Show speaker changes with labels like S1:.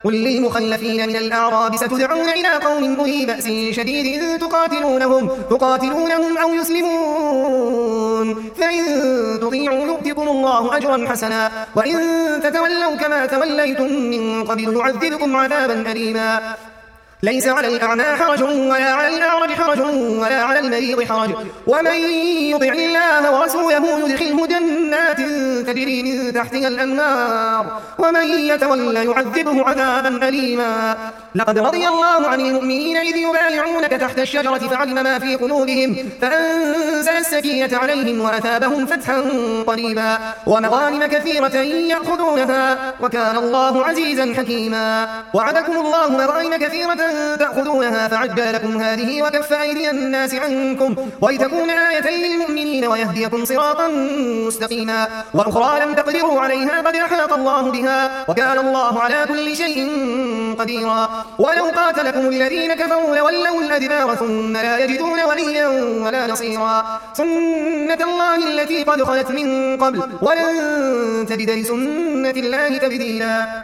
S1: قل للمخلفين من الأعراب ستدعون إلى قوم أولي بأس شديد تقاتلونهم أو يسلمون فإن تطيعوا يؤتكم الله أجرا حسنا وإن تتولوا كما توليتم من قبل يعذبكم عذابا أليما ليس على الأعمى حرج ولا على الأعرج حرج ولا على المريض حرج ومن يطع الله ورسوله يدخله جنات تجري من تحتها الأنهار ومن يتولى يعذبه عذابا أليما لقد رضي الله عن المؤمنين إذ يبايعونك تحت الشجرة فعلم ما في قلوبهم فأنزل السكينة عليهم وأثابهم فتحا قريبا ومغانم كثيرة يأخذونها وكان الله عزيزا حكيما وعدكم الله مغانم كثيرة تأخذونها فعجل لكم هذه وكف أيدي الناس عنكم ولتكون آية للمؤمنين ويهديكم صراطا مستقيما وأخرى لم تقدروا عليها قد أحاط الله بها وكان الله على كل شيء قديرا ولو قاتلكم الذين كفروا لولوا الأدبار ثم لا يجدون وليا ولا نصيرا سنة الله التي قد خلت من قبل ولن تجد لسنة الله تبديلا